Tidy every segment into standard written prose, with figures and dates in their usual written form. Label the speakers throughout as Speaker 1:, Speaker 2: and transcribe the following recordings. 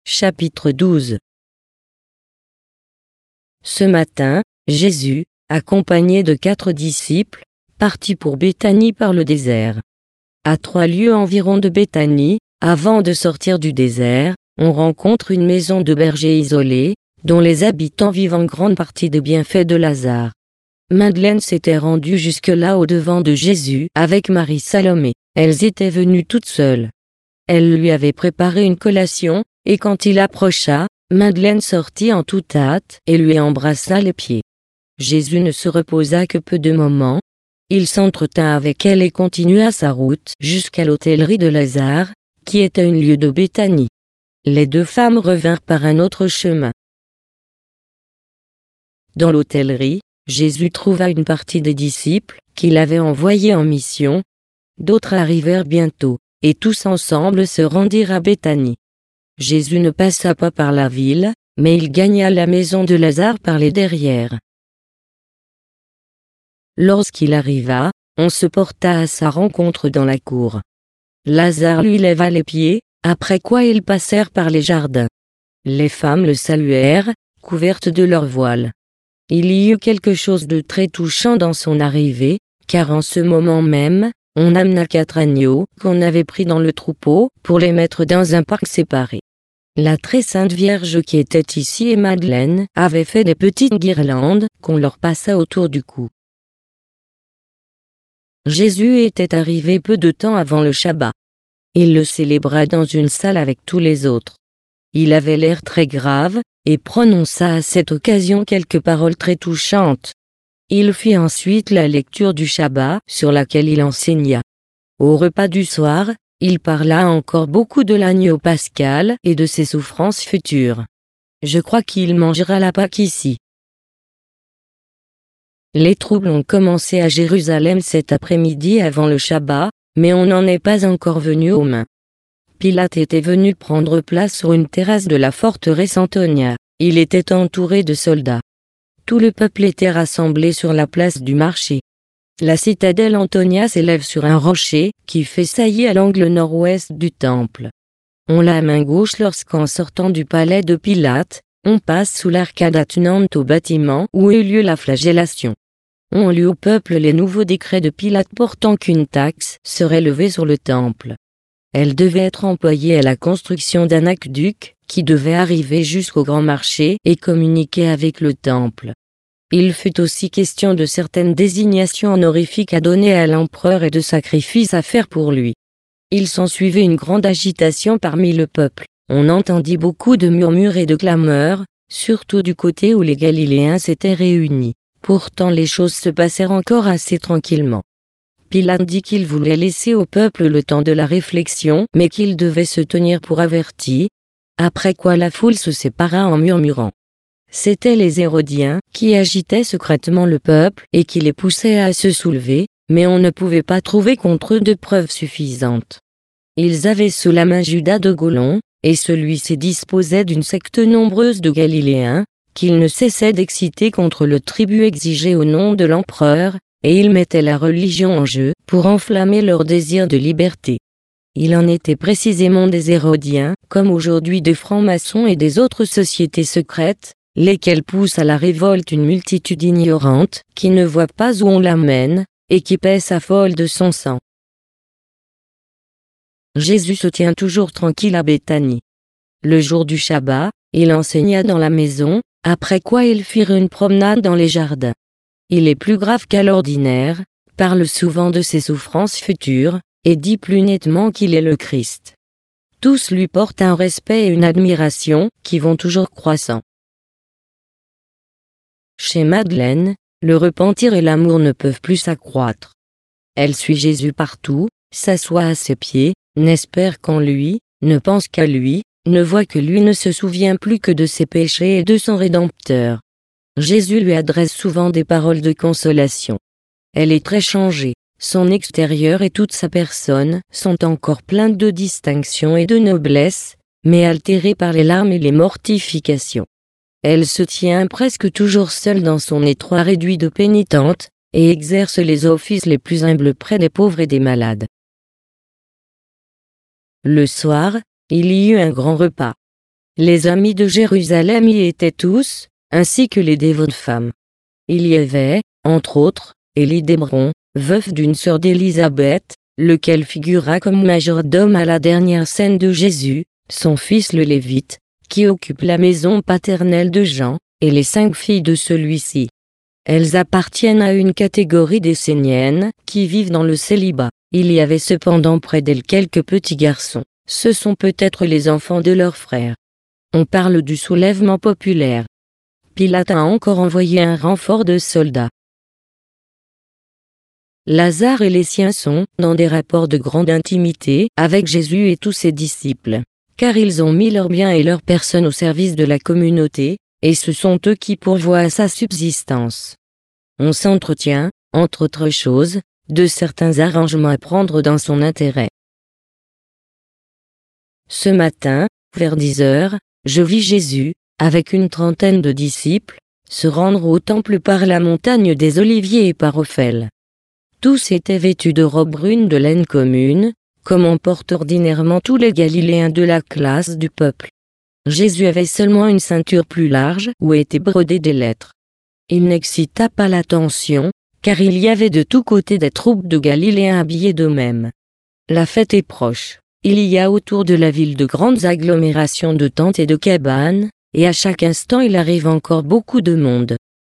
Speaker 1: Chapitre 12. Ce matin, Jésus, accompagné de 4 disciples, partit pour Béthanie par le désert. À 3 lieues environ de Béthanie, avant de sortir du désert, on rencontre une maison de berger isolée, dont les habitants vivent en grande partie des bienfaits de Lazare. Madeleine s'était rendue jusque-là au-devant de Jésus avec Marie Salomé. Elles étaient venues toutes seules. Elle lui avait préparé une collation, et quand il approcha, Madeleine sortit en toute hâte et lui embrassa les pieds. Jésus ne se reposa que peu de moments. Il s'entretint avec elle et continua sa route jusqu'à l'hôtellerie de Lazare, qui était un lieu de Béthanie. Les 2 femmes revinrent par un autre chemin. Dans l'hôtellerie, Jésus trouva une partie des disciples qu'il avait envoyés en mission. D'autres arrivèrent bientôt, et tous ensemble se rendirent à Béthanie. Jésus ne passa pas par la ville, mais il gagna la maison de Lazare par les derrières. Lorsqu'il arriva, on se porta à sa rencontre dans la cour. Lazare lui leva les pieds, après quoi ils passèrent par les jardins. Les femmes le saluèrent, couvertes de leur voile. Il y eut quelque chose de très touchant dans son arrivée, car en ce moment même, on amena 4 agneaux qu'on avait pris dans le troupeau pour les mettre dans un parc séparé. La très sainte Vierge qui était ici et Madeleine avait fait des petites guirlandes qu'on leur passa autour du cou. Jésus était arrivé peu de temps avant le Shabbat. Il le célébra dans une salle avec tous les autres. Il avait l'air très grave, et prononça à cette occasion quelques paroles très touchantes. Il fit ensuite la lecture du Shabbat sur laquelle il enseigna. Au repas du soir, il parla encore beaucoup de l'agneau pascal et de ses souffrances futures. Je crois qu'il mangera la Pâque ici. Les troubles ont commencé à Jérusalem cet après-midi avant le Shabbat, mais on n'en est pas encore venu aux mains. Pilate était venu prendre place sur une terrasse de la forteresse Antonia. Il était entouré de soldats. Tout le peuple était rassemblé sur la place du marché. La citadelle Antonia s'élève sur un rocher qui fait saillie à l'angle nord-ouest du temple. On l'a à main gauche lorsqu'en sortant du palais de Pilate, on passe sous l'arcade attenante au bâtiment où eut lieu la flagellation. On lut au peuple les nouveaux décrets de Pilate portant qu'une taxe serait levée sur le temple. Elle devait être employée à la construction d'un aqueduc qui devait arriver jusqu'au grand marché et communiquer avec le temple. Il fut aussi question de certaines désignations honorifiques à donner à l'empereur et de sacrifices à faire pour lui. Il s'ensuivait une grande agitation parmi le peuple. On entendit beaucoup de murmures et de clameurs, surtout du côté où les Galiléens s'étaient réunis. Pourtant les choses se passèrent encore assez tranquillement. Pilate dit qu'il voulait laisser au peuple le temps de la réflexion, mais qu'il devait se tenir pour averti, après quoi la foule se sépara en murmurant. C'étaient les Hérodiens qui agitaient secrètement le peuple et qui les poussaient à se soulever, mais on ne pouvait pas trouver contre eux de preuves suffisantes. Ils avaient sous la main Judas de Golon, et celui-ci disposait d'une secte nombreuse de Galiléens, qu'ils ne cessaient d'exciter contre le tribut exigé au nom de l'empereur, et ils mettaient la religion en jeu pour enflammer leur désir de liberté. Il en était précisément des Hérodiens, comme aujourd'hui des francs-maçons et des autres sociétés secrètes, lesquelles poussent à la révolte une multitude ignorante, qui ne voit pas où on l'amène, et qui paie sa folle de son sang. Jésus se tient toujours tranquille à Béthanie. Le jour du Shabbat, il enseigna dans la maison, après quoi ils firent une promenade dans les jardins. Il est plus grave qu'à l'ordinaire, parle souvent de ses souffrances futures, et dit plus nettement qu'il est le Christ. Tous lui portent un respect et une admiration, qui vont toujours croissant. Chez Madeleine, le repentir et l'amour ne peuvent plus s'accroître. Elle suit Jésus partout, s'assoit à ses pieds, n'espère qu'en lui, ne pense qu'à lui, ne voit que lui, ne se souvient plus que de ses péchés et de son Rédempteur. Jésus lui adresse souvent des paroles de consolation. Elle est très changée, son extérieur et toute sa personne sont encore pleins de distinction et de noblesse, mais altérés par les larmes et les mortifications. Elle se tient presque toujours seule dans son étroit réduit de pénitente, et exerce les offices les plus humbles près des pauvres et des malades. Le soir, il y eut un grand repas. Les amis de Jérusalem y étaient tous, ainsi que les dévotes femmes. Il y avait, entre autres, Élie d'Hébron, veuf d'une sœur d'Élisabeth, lequel figura comme majordome à la dernière scène de Jésus, son fils le Lévite, qui occupe la maison paternelle de Jean, et les 5 filles de celui-ci. Elles appartiennent à une catégorie d'Esséniennes, qui vivent dans le célibat. Il y avait cependant près d'elles quelques petits garçons. Ce sont peut-être les enfants de leurs frères. On parle du soulèvement populaire. Pilate a encore envoyé un renfort de soldats. Lazare et les siens sont dans des rapports de grande intimité avec Jésus et tous ses disciples, car ils ont mis leurs biens et leurs personnes au service de la communauté, et ce sont eux qui pourvoient à sa subsistance. On s'entretient, entre autres choses, de certains arrangements à prendre dans son intérêt. Ce matin, vers 10 heures, je vis Jésus, avec une trentaine de disciples, se rendre au temple par la montagne des Oliviers et par Ophèle. Tous étaient vêtus de robes brunes de laine commune, comme en portent ordinairement tous les Galiléens de la classe du peuple. Jésus avait seulement une ceinture plus large où étaient brodées des lettres. Il n'excita pas l'attention, car il y avait de tous côtés des troupes de Galiléens habillés d'eux-mêmes. La fête est proche. Il y a autour de la ville de grandes agglomérations de tentes et de cabanes, et à chaque instant il arrive encore beaucoup de monde.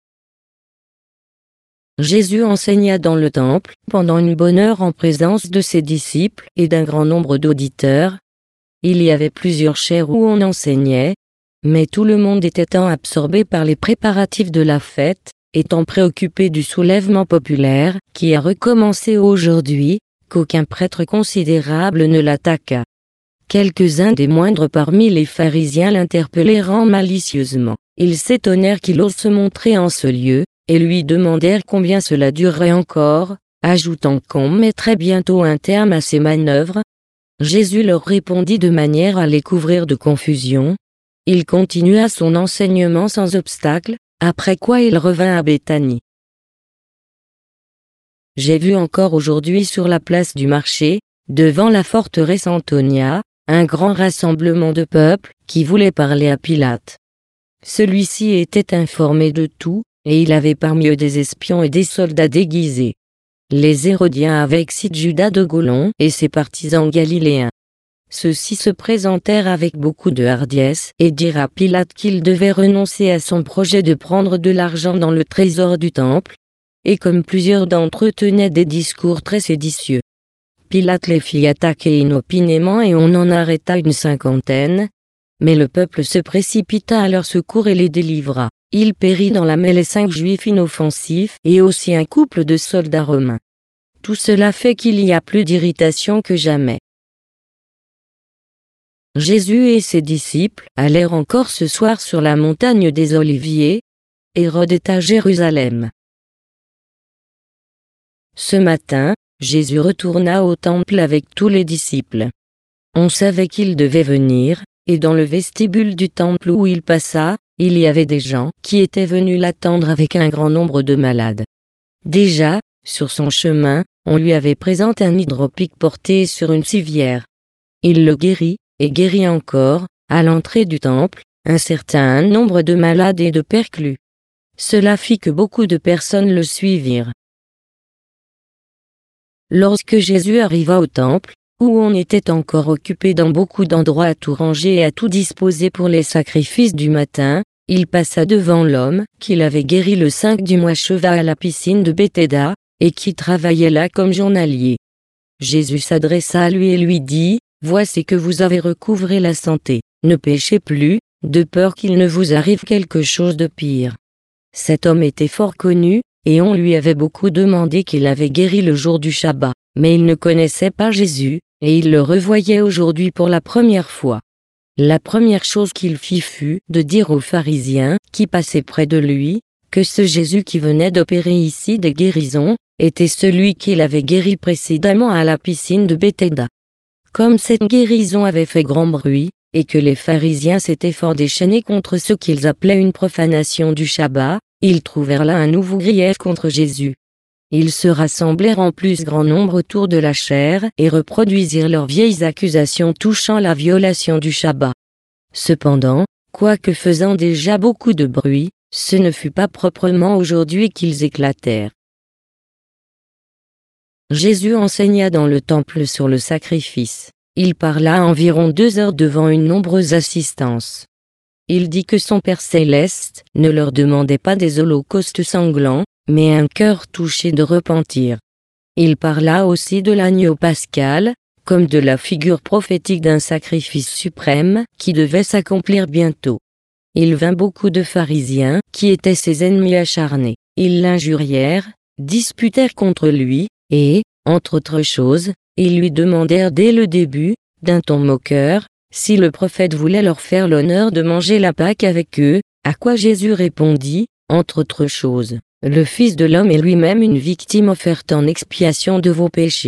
Speaker 1: Jésus enseigna dans le temple pendant une bonne heure en présence de ses disciples et d'un grand nombre d'auditeurs. Il y avait plusieurs chaires où on enseignait, mais tout le monde était tant absorbé par les préparatifs de la fête, étant préoccupé du soulèvement populaire qui a recommencé aujourd'hui, qu'aucun prêtre considérable ne l'attaqua. Quelques-uns des moindres parmi les pharisiens l'interpellèrent malicieusement. Ils s'étonnèrent qu'il ose se montrer en ce lieu, et lui demandèrent combien cela durerait encore, ajoutant qu'on mettrait bientôt un terme à ces manœuvres. Jésus leur répondit de manière à les couvrir de confusion. Il continua son enseignement sans obstacle, après quoi il revint à Béthanie. J'ai vu encore aujourd'hui sur la place du marché, devant la forteresse Antonia, un grand rassemblement de peuple, qui voulait parler à Pilate. Celui-ci était informé de tout, et il avait parmi eux des espions et des soldats déguisés. Les Hérodiens avaient excité Judas de Gaulon et ses partisans galiléens. Ceux-ci se présentèrent avec beaucoup de hardiesse et dirent à Pilate qu'il devait renoncer à son projet de prendre de l'argent dans le trésor du temple, et comme plusieurs d'entre eux tenaient des discours très séditieux, Pilate les fit attaquer inopinément et on en arrêta une 50aine, mais le peuple se précipita à leur secours et les délivra. Il périt dans la mêlée 5 juifs inoffensifs et aussi un couple de soldats romains. Tout cela fait qu'il y a plus d'irritation que jamais. Jésus et ses disciples allèrent encore ce soir sur la montagne des Oliviers. Hérode est à Jérusalem. Ce matin, Jésus retourna au temple avec tous les disciples. On savait qu'il devait venir, et dans le vestibule du temple où il passa, il y avait des gens qui étaient venus l'attendre avec un grand nombre de malades. Déjà, sur son chemin, on lui avait présenté un hydropique porté sur une civière. Il le guérit, et guérit encore, à l'entrée du temple, un certain nombre de malades et de perclus. Cela fit que beaucoup de personnes le suivirent. Lorsque Jésus arriva au temple, où on était encore occupé dans beaucoup d'endroits à tout ranger et à tout disposer pour les sacrifices du matin, il passa devant l'homme qu'il avait guéri le 5 du mois cheva à la piscine de Béthéda, et qui travaillait là comme journalier. Jésus s'adressa à lui et lui dit, « Voici que vous avez recouvré la santé, ne péchez plus, de peur qu'il ne vous arrive quelque chose de pire. » Cet homme était fort connu, et on lui avait beaucoup demandé qu'il avait guéri le jour du Shabbat, mais il ne connaissait pas Jésus, et il le revoyait aujourd'hui pour la première fois. La première chose qu'il fit fut de dire aux pharisiens, qui passaient près de lui, que ce Jésus qui venait d'opérer ici des guérisons, était celui qu'il avait guéri précédemment à la piscine de Béthéda. Comme cette guérison avait fait grand bruit, et que les pharisiens s'étaient fort déchaînés contre ce qu'ils appelaient une profanation du Shabbat, ils trouvèrent là un nouveau grief contre Jésus. Ils se rassemblèrent en plus grand nombre autour de la chaire et reproduisirent leurs vieilles accusations touchant la violation du Shabbat. Cependant, quoique faisant déjà beaucoup de bruit, ce ne fut pas proprement aujourd'hui qu'ils éclatèrent. Jésus enseigna dans le temple sur le sacrifice. Il parla environ 2 heures devant une nombreuse assistance. Il dit que son Père céleste ne leur demandait pas des holocaustes sanglants, mais un cœur touché de repentir. Il parla aussi de l'agneau pascal, comme de la figure prophétique d'un sacrifice suprême qui devait s'accomplir bientôt. Il vint beaucoup de pharisiens qui étaient ses ennemis acharnés. Ils l'injurièrent, disputèrent contre lui, et, entre autres choses, ils lui demandèrent dès le début, d'un ton moqueur, si le prophète voulait leur faire l'honneur de manger la Pâque avec eux, à quoi Jésus répondit, entre autres choses, « Le Fils de l'homme est lui-même une victime offerte en expiation de vos péchés. »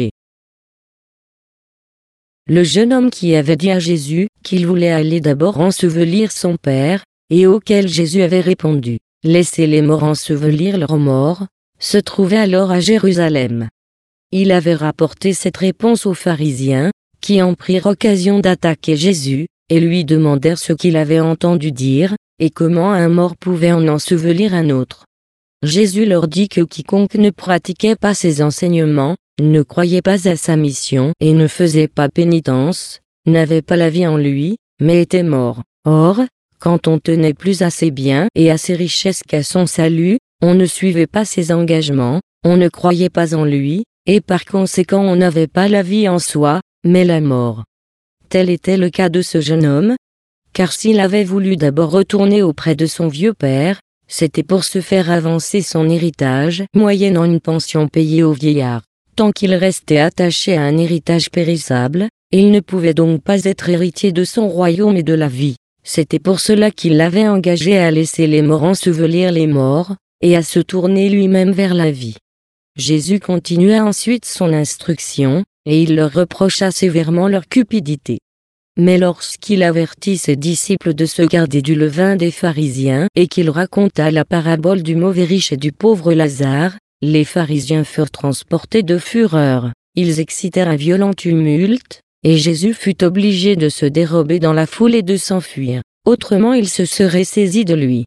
Speaker 1: Le jeune homme qui avait dit à Jésus qu'il voulait aller d'abord ensevelir son père, et auquel Jésus avait répondu, « Laissez les morts ensevelir leurs morts », se trouvait alors à Jérusalem. Il avait rapporté cette réponse aux pharisiens, qui en prirent occasion d'attaquer Jésus, et lui demandèrent ce qu'il avait entendu dire, et comment un mort pouvait en ensevelir un autre. Jésus leur dit que quiconque ne pratiquait pas ses enseignements, ne croyait pas à sa mission et ne faisait pas pénitence, n'avait pas la vie en lui, mais était mort. Or, quand on tenait plus à ses biens et à ses richesses qu'à son salut, on ne suivait pas ses engagements, on ne croyait pas en lui, et par conséquent on n'avait pas la vie en soi, mais la mort. Tel était le cas de ce jeune homme, car s'il avait voulu d'abord retourner auprès de son vieux père, c'était pour se faire avancer son héritage, moyennant une pension payée au vieillard. Tant qu'il restait attaché à un héritage périssable, il ne pouvait donc pas être héritier de son royaume et de la vie. C'était pour cela qu'il l'avait engagé à laisser les morts ensevelir les morts, et à se tourner lui-même vers la vie. Jésus continua ensuite son instruction, et il leur reprocha sévèrement leur cupidité. Mais lorsqu'il avertit ses disciples de se garder du levain des pharisiens et qu'il raconta la parabole du mauvais riche et du pauvre Lazare, les pharisiens furent transportés de fureur. Ils excitèrent un violent tumulte, et Jésus fut obligé de se dérober dans la foule et de s'enfuir. Autrement ils se seraient saisis de lui.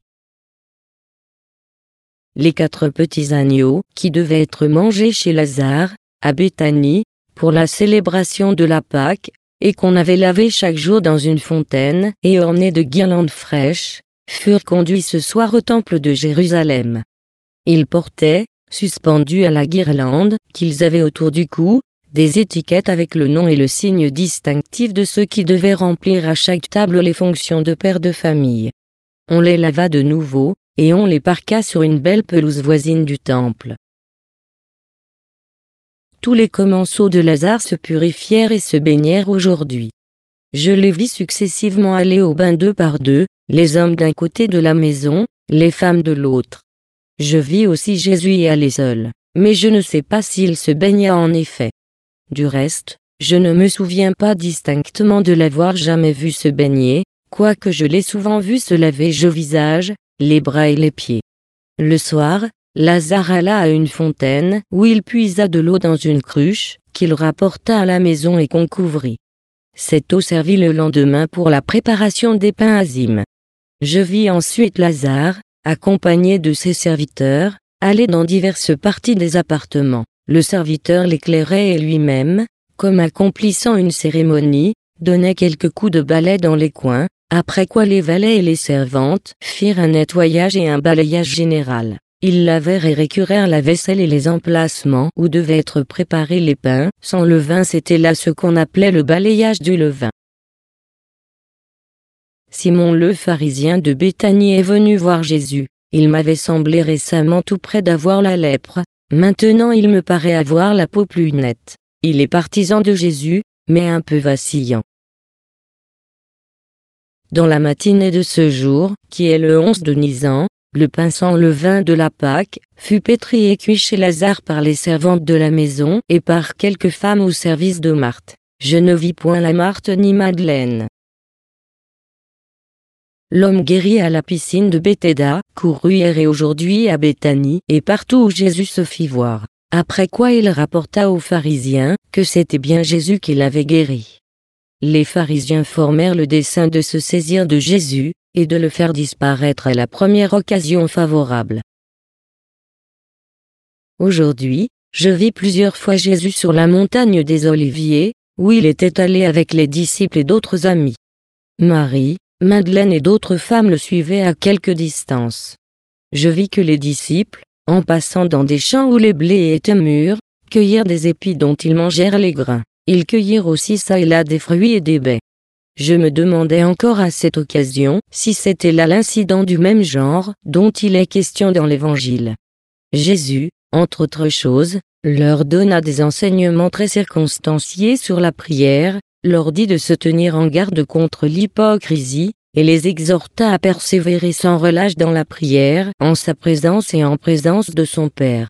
Speaker 1: Les 4 petits agneaux, qui devaient être mangés chez Lazare, à Béthanie, pour la célébration de la Pâque, et qu'on avait lavé chaque jour dans une fontaine et ornés de guirlandes fraîches, furent conduits ce soir au temple de Jérusalem. Ils portaient, suspendus à la guirlande qu'ils avaient autour du cou, des étiquettes avec le nom et le signe distinctif de ceux qui devaient remplir à chaque table les fonctions de père de famille. On les lava de nouveau, et on les parqua sur une belle pelouse voisine du temple. Tous les commensaux de Lazare se purifièrent et se baignèrent aujourd'hui. Je les vis successivement aller au bain 2 par 2, les hommes d'un côté de la maison, les femmes de l'autre. Je vis aussi Jésus y aller seul, mais je ne sais pas s'il se baigna en effet. Du reste, je ne me souviens pas distinctement de l'avoir jamais vu se baigner, quoique je l'ai souvent vu se laver le visage, les bras et les pieds. Le soir, Lazare alla à une fontaine où il puisa de l'eau dans une cruche, qu'il rapporta à la maison et qu'on couvrit. Cette eau servit le lendemain pour la préparation des pains azimes. Je vis ensuite Lazare, accompagné de ses serviteurs, aller dans diverses parties des appartements. Le serviteur l'éclairait et lui-même, comme accomplissant une cérémonie, donnait quelques coups de balai dans les coins, après quoi les valets et les servantes firent un nettoyage et un balayage général. Ils lavèrent et récurèrent la vaisselle et les emplacements où devaient être préparés les pains. Sans levain, c'était là ce qu'on appelait le balayage du levain. Simon le pharisien de Béthanie est venu voir Jésus. Il m'avait semblé récemment tout près d'avoir la lèpre, maintenant il me paraît avoir la peau plus nette. Il est partisan de Jésus, mais un peu vacillant. Dans la matinée de ce jour, qui est le 11 de Nisan, le pain sans levain de la Pâque fut pétri et cuit chez Lazare par les servantes de la maison et par quelques femmes au service de Marthe. Je ne vis point la Marthe ni Madeleine. L'homme guéri à la piscine de Béthéda courut hier et aujourd'hui à Béthanie et partout où Jésus se fit voir. Après quoi il rapporta aux pharisiens que c'était bien Jésus qui l'avait guéri. les pharisiens formèrent le dessein de se saisir de Jésus, et de le faire disparaître à la première occasion favorable. Aujourd'hui, je vis plusieurs fois Jésus sur la montagne des Oliviers, où il était allé avec les disciples et d'autres amis. Marie, Madeleine et d'autres femmes le suivaient à quelque distance. Je vis que les disciples, en passant dans des champs où les blés étaient mûrs, cueillirent des épis dont ils mangèrent les grains. Ils cueillirent aussi çà et là des fruits et des baies. Je me demandais encore à cette occasion si c'était là l'incident du même genre dont il est question dans l'Évangile. Jésus, entre autres choses, leur donna des enseignements très circonstanciés sur la prière, leur dit de se tenir en garde contre l'hypocrisie, et les exhorta à persévérer sans relâche dans la prière, en sa présence et en présence de son Père.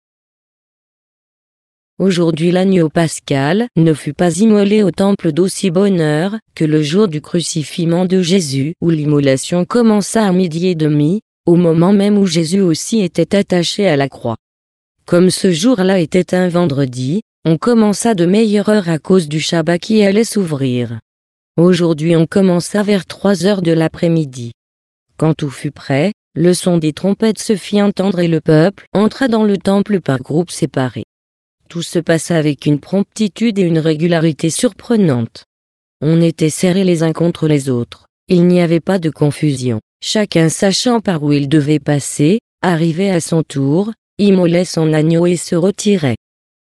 Speaker 1: Aujourd'hui l'agneau pascal ne fut pas immolé au temple d'aussi bonne heure que le jour du crucifixion de Jésus où l'immolation commença à 12h30, au moment même où Jésus aussi était attaché à la croix. Comme ce jour-là était un vendredi, on commença de meilleure heure à cause du Shabbat qui allait s'ouvrir. Aujourd'hui on commença vers 3h de l'après-midi. Quand tout fut prêt, le son des trompettes se fit entendre et le peuple entra dans le temple par groupes séparés. Tout se passa avec une promptitude et une régularité surprenantes. On était serrés les uns contre les autres. Il n'y avait pas de confusion. Chacun sachant par où il devait passer, arrivait à son tour, immolait son agneau et se retirait.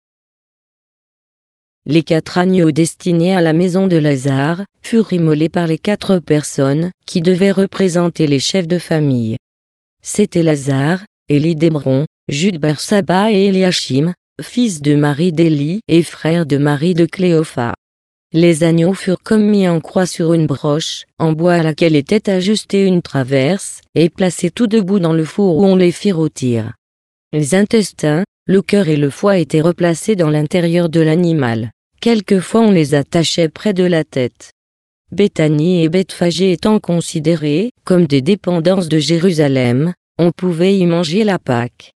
Speaker 1: Les 4 agneaux destinés à la maison de Lazare furent immolés par les 4 personnes qui devaient représenter les chefs de famille. C'étaient Lazare, Élie d'Hébron, Jude Bersaba et Eliachim, fils de Marie d'Élie et frère de Marie de Cléophas. Les agneaux furent comme mis en croix sur une broche, en bois à laquelle était ajustée une traverse, et placés tout debout dans le four où on les fit rôtir. Les intestins, le cœur et le foie étaient replacés dans l'intérieur de l'animal. Quelquefois on les attachait près de la tête. Béthanie et Bethphagée étant considérées comme des dépendances de Jérusalem, on pouvait y manger la Pâque.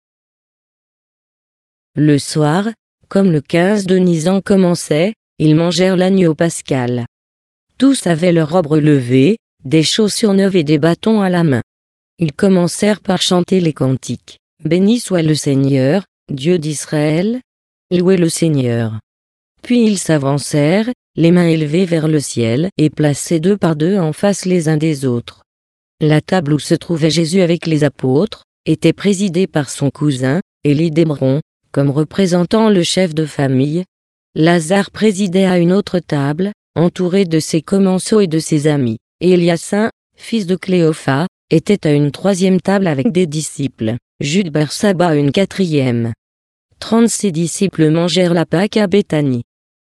Speaker 1: Le soir, comme le 15 de Nisan commençait, ils mangèrent l'agneau pascal. Tous avaient leur robe relevée, des chaussures neuves et des bâtons à la main. Ils commencèrent par chanter les cantiques. Béni soit le Seigneur, Dieu d'Israël. Louez le Seigneur. Puis ils s'avancèrent, les mains élevées vers le ciel et placés 2 par 2 en face les uns des autres. La table où se trouvait Jésus avec les apôtres était présidée par son cousin, Élie d'Hébron, comme représentant le chef de famille. Lazare présidait à une autre table, entouré de ses commensaux et de ses amis. Et Eliassin, fils de Cléophas, était à une 3e table avec des disciples, Jude Bersaba à une 4e. 36 disciples mangèrent la Pâque à Béthanie.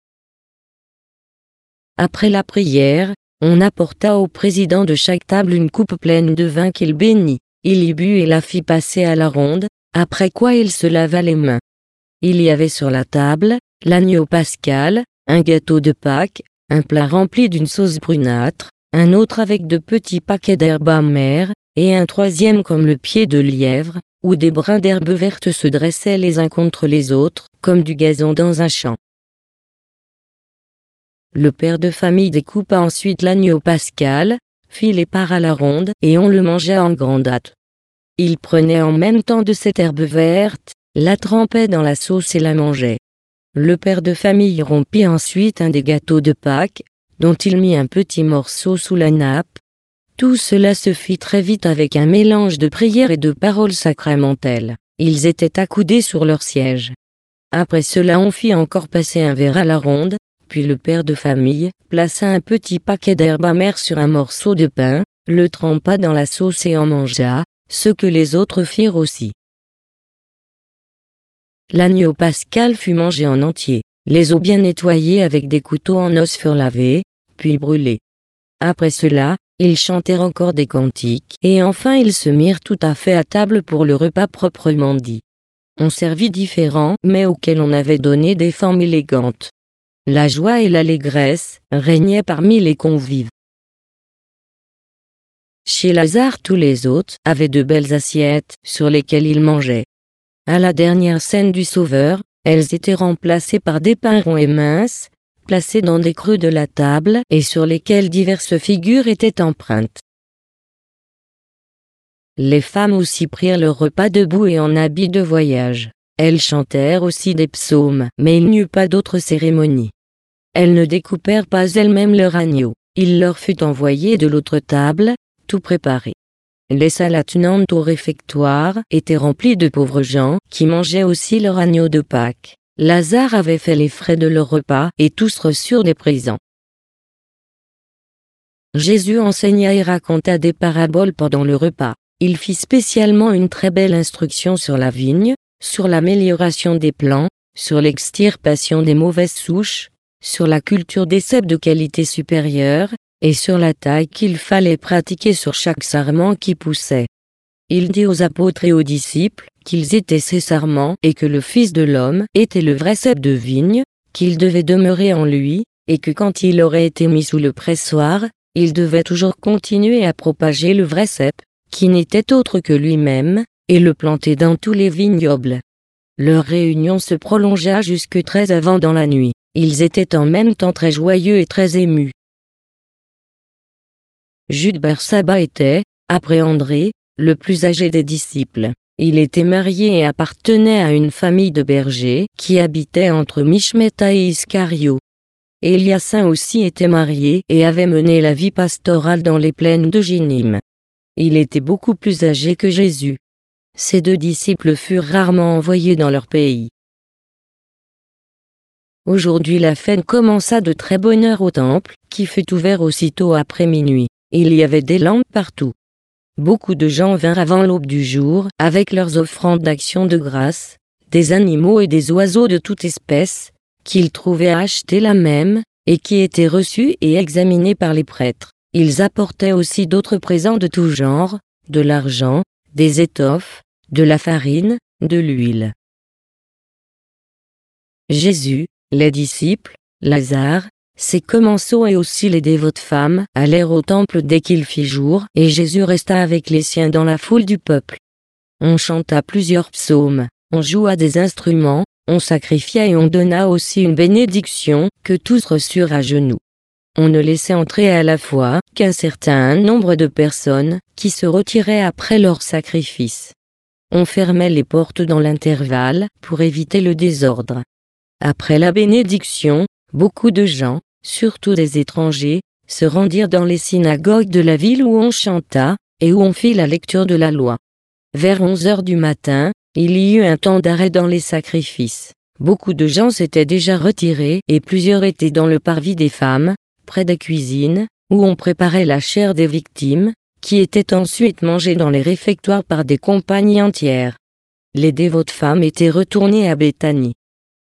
Speaker 1: Après la prière, on apporta au président de chaque table une coupe pleine de vin qu'il bénit. Il y but et la fit passer à la ronde, après quoi il se lava les mains. Il y avait sur la table, l'agneau pascal, un gâteau de Pâques, un plat rempli d'une sauce brunâtre, un autre avec de petits paquets d'herbes amères, et un 3e comme le pied de lièvre, où des brins d'herbes vertes se dressaient les uns contre les autres, comme du gazon dans un champ. Le père de famille découpa ensuite l'agneau pascal, fit les parts à la ronde et on le mangea en grande hâte. Il prenait en même temps de cette herbe verte, la trempait dans la sauce et la mangeait. Le père de famille rompit ensuite un des gâteaux de Pâques, dont il mit un petit morceau sous la nappe. Tout cela se fit très vite avec un mélange de prières et de paroles sacramentelles. Ils étaient accoudés sur leur siège. Après cela on fit encore passer un verre à la ronde, puis le père de famille plaça un petit paquet d'herbes amères sur un morceau de pain, le trempa dans la sauce et en mangea, ce que les autres firent aussi. L'agneau pascal fut mangé en entier, les os bien nettoyés avec des couteaux en os furent lavés, puis brûlés. Après cela, ils chantèrent encore des cantiques, et enfin ils se mirent tout à fait à table pour le repas proprement dit. On servit différents mets auxquels on avait donné des formes élégantes. La joie et l'allégresse régnaient parmi les convives. Chez Lazare tous les hôtes avaient de belles assiettes sur lesquelles ils mangeaient. À la dernière scène du Sauveur, elles étaient remplacées par des pains ronds et minces, placés dans des creux de la table et sur lesquels diverses figures étaient empreintes. Les femmes aussi prirent leur repas debout et en habit de voyage. Elles chantèrent aussi des psaumes, mais il n'y eut pas d'autre cérémonie. Elles ne découpèrent pas elles-mêmes leur agneau. Il leur fut envoyé de l'autre table, tout préparé. Les salles attenantes au réfectoire étaient remplies de pauvres gens qui mangeaient aussi leur agneau de Pâques. Lazare avait fait les frais de leur repas et tous reçurent des présents. Jésus enseigna et raconta des paraboles pendant le repas. Il fit spécialement une très belle instruction sur la vigne, sur l'amélioration des plants, sur l'extirpation des mauvaises souches, sur la culture des cèpes de qualité supérieure, et sur la taille qu'il fallait pratiquer sur chaque sarment qui poussait. Il dit aux apôtres et aux disciples qu'ils étaient ces sarments et que le Fils de l'homme était le vrai cep de vigne, qu'il devait demeurer en lui, et que quand il aurait été mis sous le pressoir, il devait toujours continuer à propager le vrai cep, qui n'était autre que lui-même, et le planter dans tous les vignobles. Leur réunion se prolongea jusque très avant dans la nuit. Ils étaient en même temps très joyeux et très émus. Jude Barsaba était, après André, le plus âgé des disciples. Il était marié et appartenait à une famille de bergers qui habitait entre Michméta et Iscario. Éliassin aussi était marié et avait mené la vie pastorale dans les plaines de Génim. Il était beaucoup plus âgé que Jésus. Ces deux disciples furent rarement envoyés dans leur pays. Aujourd'hui la fête commença de très bonne heure au temple, qui fut ouvert aussitôt après minuit. Il y avait des lampes partout. Beaucoup de gens vinrent avant l'aube du jour, avec leurs offrandes d'action de grâce, des animaux et des oiseaux de toute espèce, qu'ils trouvaient achetés là même, et qui étaient reçus et examinés par les prêtres. Ils apportaient aussi d'autres présents de tout genre, de l'argent, des étoffes, de la farine, de l'huile. Jésus, les disciples, Lazare, ses commensaux et aussi les dévotes femmes allèrent au temple dès qu'il fit jour, et Jésus resta avec les siens dans la foule du peuple. On chanta plusieurs psaumes, on joua des instruments, on sacrifia et on donna aussi une bénédiction, que tous reçurent à genoux. On ne laissait entrer à la fois qu'un certain nombre de personnes, qui se retiraient après leur sacrifice. On fermait les portes dans l'intervalle, pour éviter le désordre. Après la bénédiction, beaucoup de gens, surtout des étrangers, se rendirent dans les synagogues de la ville où on chanta, et où on fit la lecture de la loi. Vers 11 heures du matin, il y eut un temps d'arrêt dans les sacrifices. Beaucoup de gens s'étaient déjà retirés et plusieurs étaient dans le parvis des femmes, près des cuisines, où on préparait la chair des victimes, qui était ensuite mangée dans les réfectoires par des compagnies entières. Les dévotes femmes étaient retournées à Béthanie.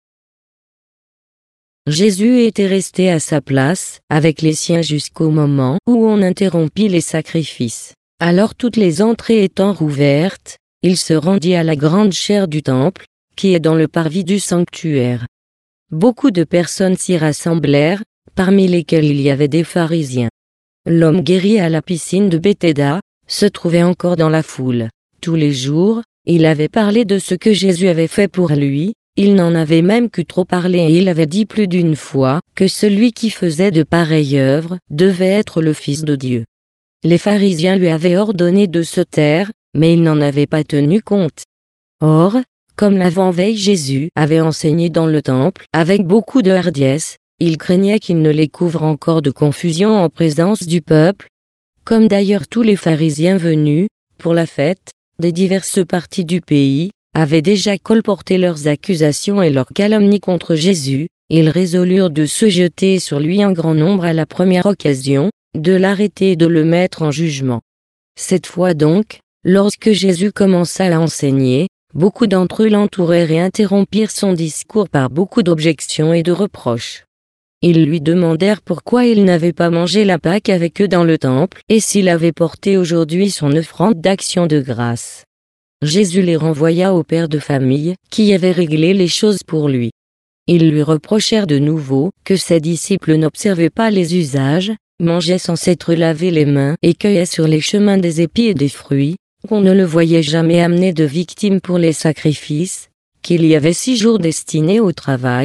Speaker 1: Jésus était resté à sa place, avec les siens jusqu'au moment où on interrompit les sacrifices. Alors toutes les entrées étant rouvertes, il se rendit à la grande chaire du temple, qui est dans le parvis du sanctuaire. Beaucoup de personnes s'y rassemblèrent, parmi lesquelles il y avait des pharisiens. L'homme guéri à la piscine de Béthéda se trouvait encore dans la foule. Tous les jours, il avait parlé de ce que Jésus avait fait pour lui. Il n'en avait même que trop parlé et il avait dit plus d'une fois que celui qui faisait de pareilles œuvres devait être le Fils de Dieu. Les pharisiens lui avaient ordonné de se taire, mais il n'en avait pas tenu compte. Or, comme l'avant-veille Jésus avait enseigné dans le temple avec beaucoup de hardiesse, il craignait qu'il ne les couvre encore de confusion en présence du peuple, comme d'ailleurs tous les pharisiens venus, pour la fête, des diverses parties du pays, avaient déjà colporté leurs accusations et leurs calomnies contre Jésus, ils résolurent de se jeter sur lui en grand nombre à la première occasion, de l'arrêter et de le mettre en jugement. Cette fois donc, lorsque Jésus commença à enseigner, beaucoup d'entre eux l'entourèrent et interrompirent son discours par beaucoup d'objections et de reproches. Ils lui demandèrent pourquoi il n'avait pas mangé la Pâque avec eux dans le temple, et s'il avait porté aujourd'hui son offrande d'action de grâce. Jésus les renvoya au père de famille, qui avait réglé les choses pour lui. Ils lui reprochèrent de nouveau que ses disciples n'observaient pas les usages, mangeaient sans s'être lavé les mains et cueillaient sur les chemins des épis et des fruits, qu'on ne le voyait jamais amener de victimes pour les sacrifices, qu'il y avait 6 jours destinés au travail,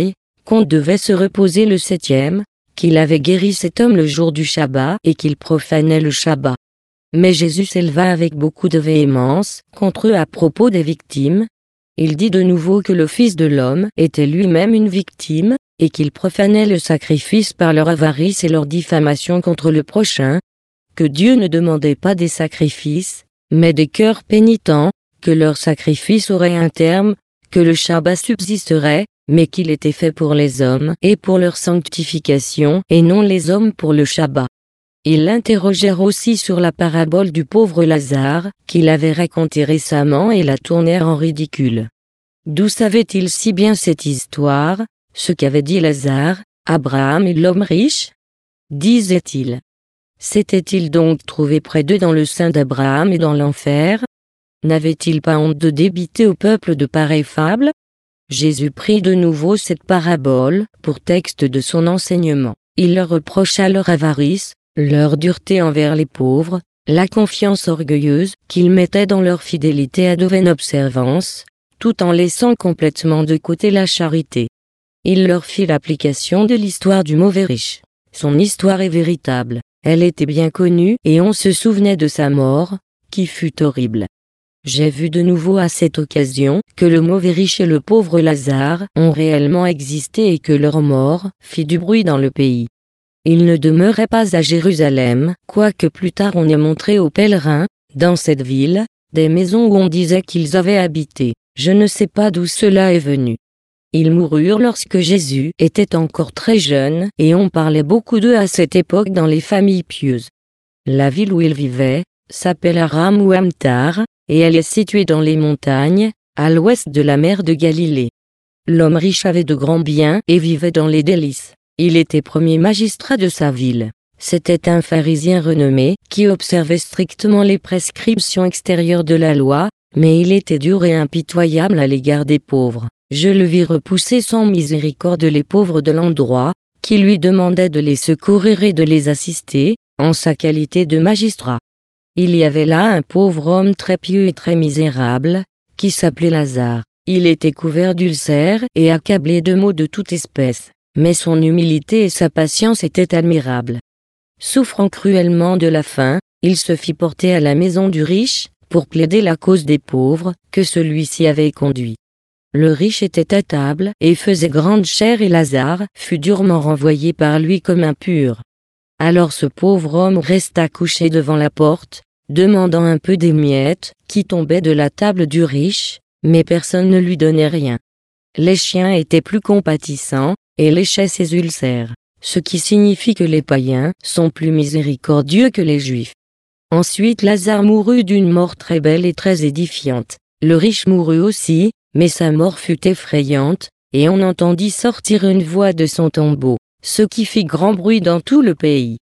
Speaker 1: qu'on devait se reposer le 7e, qu'il avait guéri cet homme le jour du Shabbat et qu'il profanait le Shabbat. Mais Jésus s'éleva avec beaucoup de véhémence contre eux à propos des victimes. Il dit de nouveau que le Fils de l'homme était lui-même une victime, et qu'il profanait le sacrifice par leur avarice et leur diffamation contre le prochain, que Dieu ne demandait pas des sacrifices, mais des cœurs pénitents, que leur sacrifice aurait un terme, que le Shabbat subsisterait, mais qu'il était fait pour les hommes et pour leur sanctification et non les hommes pour le Shabbat. Ils l'interrogèrent aussi sur la parabole du pauvre Lazare, qu'il avait racontée récemment et la tournèrent en ridicule. D'où savait-il si bien cette histoire, ce qu'avait dit Lazare, Abraham et l'homme riche? Disait-il. S'était-il donc trouvé près d'eux dans le sein d'Abraham et dans l'enfer? N'avait-il pas honte de débiter au peuple de pareilles fables? Jésus prit de nouveau cette parabole pour texte de son enseignement. Il leur reprocha leur avarice, leur dureté envers les pauvres, la confiance orgueilleuse qu'ils mettaient dans leur fidélité à de vaines observances, tout en laissant complètement de côté la charité. Il leur fit l'application de l'histoire du mauvais riche. Son histoire est véritable, elle était bien connue et on se souvenait de sa mort, qui fut horrible. J'ai vu de nouveau à cette occasion que le mauvais riche et le pauvre Lazare ont réellement existé et que leur mort fit du bruit dans le pays. Ils ne demeuraient pas à Jérusalem, quoique plus tard on ait montré aux pèlerins, dans cette ville, des maisons où on disait qu'ils avaient habité. Je ne sais pas d'où cela est venu. Ils moururent lorsque Jésus était encore très jeune et on parlait beaucoup d'eux à cette époque dans les familles pieuses. La ville où ils vivaient s'appelle Aram ou Amtar, et elle est située dans les montagnes, à l'ouest de la mer de Galilée. L'homme riche avait de grands biens et vivait dans les délices. Il était premier magistrat de sa ville. C'était un pharisien renommé qui observait strictement les prescriptions extérieures de la loi, mais il était dur et impitoyable à l'égard des pauvres. Je le vis repousser sans miséricorde les pauvres de l'endroit, qui lui demandaient de les secourir et de les assister, en sa qualité de magistrat. Il y avait là un pauvre homme très pieux et très misérable, qui s'appelait Lazare. Il était couvert d'ulcères et accablé de maux de toute espèce, mais son humilité et sa patience étaient admirables. Souffrant cruellement de la faim, il se fit porter à la maison du riche, pour plaider la cause des pauvres, que celui-ci avait conduit. Le riche était à table et faisait grande chère et Lazare fut durement renvoyé par lui comme impur. Alors ce pauvre homme resta couché devant la porte, demandant un peu des miettes qui tombaient de la table du riche, mais personne ne lui donnait rien. Les chiens étaient plus compatissants et léchaient ses ulcères, ce qui signifie que les païens sont plus miséricordieux que les juifs. Ensuite Lazare mourut d'une mort très belle et très édifiante. Le riche mourut aussi, mais sa mort fut effrayante, et on entendit sortir une voix de son tombeau, ce qui fit grand bruit dans tout le pays.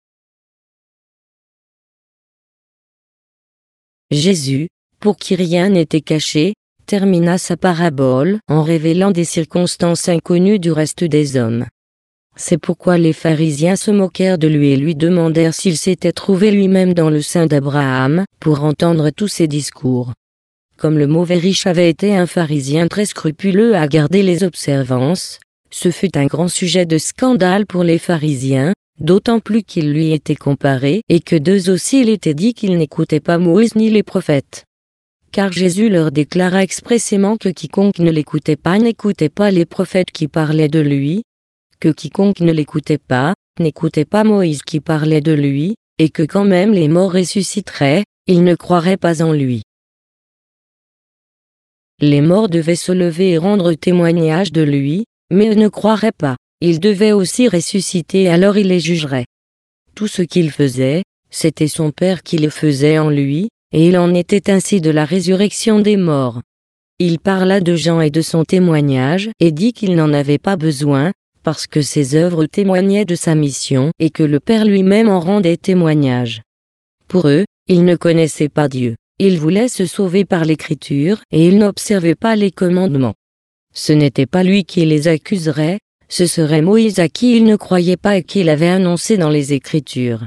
Speaker 1: Jésus, pour qui rien n'était caché, termina sa parabole en révélant des circonstances inconnues du reste des hommes. C'est pourquoi les pharisiens se moquèrent de lui et lui demandèrent s'il s'était trouvé lui-même dans le sein d'Abraham, pour entendre tous ses discours. Comme le mauvais riche avait été un pharisien très scrupuleux à garder les observances, ce fut un grand sujet de scandale pour les pharisiens, d'autant plus qu'il lui était comparé et que d'eux aussi il était dit qu'ils n'écoutaient pas Moïse ni les prophètes. Car Jésus leur déclara expressément que quiconque ne l'écoutait pas n'écoutait pas les prophètes qui parlaient de lui, que quiconque ne l'écoutait pas, n'écoutait pas Moïse qui parlait de lui, et que quand même les morts ressusciteraient, ils ne croiraient pas en lui. Les morts devaient se lever et rendre témoignage de lui, mais eux ne croiraient pas. Ils devaient aussi ressusciter, alors il les jugerait. Tout ce qu'il faisait, c'était son Père qui le faisait en lui, et il en était ainsi de la résurrection des morts. Il parla de Jean et de son témoignage, et dit qu'il n'en avait pas besoin, parce que ses œuvres témoignaient de sa mission, et que le Père lui-même en rendait témoignage. Pour eux, ils ne connaissaient pas Dieu. Ils voulaient se sauver par l'écriture, et ils n'observaient pas les commandements. Ce n'était pas lui qui les accuserait, ce serait Moïse à qui ils ne croyaient pas et qu'il avait annoncé dans les Écritures.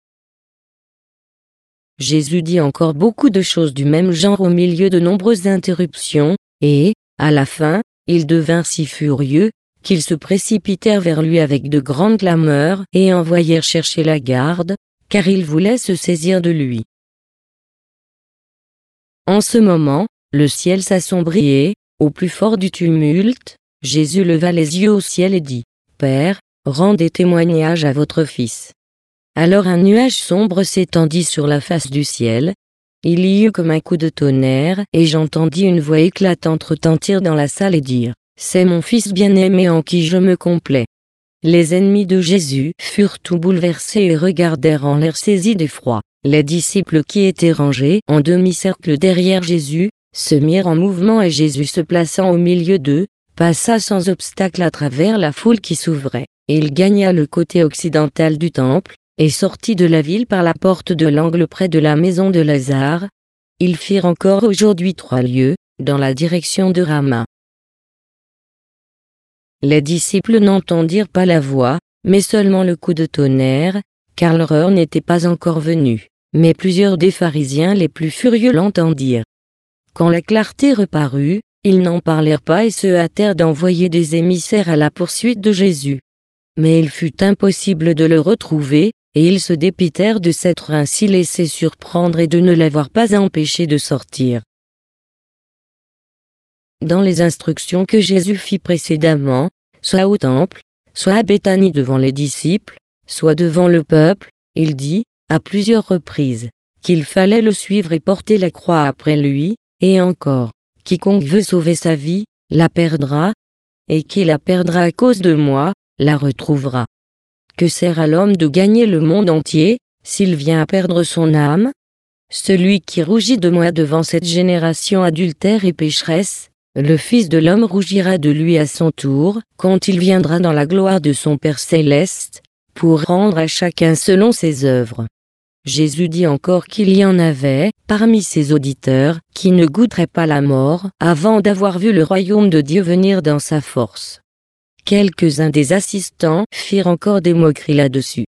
Speaker 1: Jésus dit encore beaucoup de choses du même genre au milieu de nombreuses interruptions, et, à la fin, ils devinrent si furieux, qu'ils se précipitèrent vers lui avec de grandes clameurs et envoyèrent chercher la garde, car ils voulaient se saisir de lui. En ce moment, le ciel s'assombrit et, au plus fort du tumulte, Jésus leva les yeux au ciel et dit, « Père, rendez témoignage à votre Fils. » Alors un nuage sombre s'étendit sur la face du ciel. Il y eut comme un coup de tonnerre, et j'entendis une voix éclatante retentir dans la salle et dire, « C'est mon Fils bien-aimé en qui je me complais. » Les ennemis de Jésus furent tout bouleversés et regardèrent en l'air saisis d'effroi. Les disciples qui étaient rangés en demi-cercle derrière Jésus, se mirent en mouvement et Jésus se plaçant au milieu d'eux, passa sans obstacle à travers la foule qui s'ouvrait. Il gagna le côté occidental du temple, et sortit de la ville par la porte de l'angle près de la maison de Lazare. Ils firent encore aujourd'hui 3 lieues, dans la direction de Rama. Les disciples n'entendirent pas la voix, mais seulement le coup de tonnerre, car leur heure n'était pas encore venue. Mais plusieurs des pharisiens les plus furieux l'entendirent. Quand la clarté reparut, ils n'en parlèrent pas et se hâtèrent d'envoyer des émissaires à la poursuite de Jésus. Mais il fut impossible de le retrouver, et ils se dépitèrent de s'être ainsi laissés surprendre et de ne l'avoir pas empêché de sortir. Dans les instructions que Jésus fit précédemment, soit au temple, soit à Béthanie devant les disciples, soit devant le peuple, il dit, à plusieurs reprises, qu'il fallait le suivre et porter la croix après lui, et encore, quiconque veut sauver sa vie, la perdra, et qui la perdra à cause de moi, la retrouvera. Que sert à l'homme de gagner le monde entier, s'il vient à perdre son âme? Celui qui rougit de moi devant cette génération adultère et pécheresse, le Fils de l'homme rougira de lui à son tour, quand il viendra dans la gloire de son Père céleste, pour rendre à chacun selon ses œuvres. Jésus dit encore qu'il y en avait, parmi ses auditeurs, qui ne goûteraient pas la mort, avant d'avoir vu le royaume de Dieu venir dans sa force. Quelques-uns des assistants firent encore des moqueries là-dessus.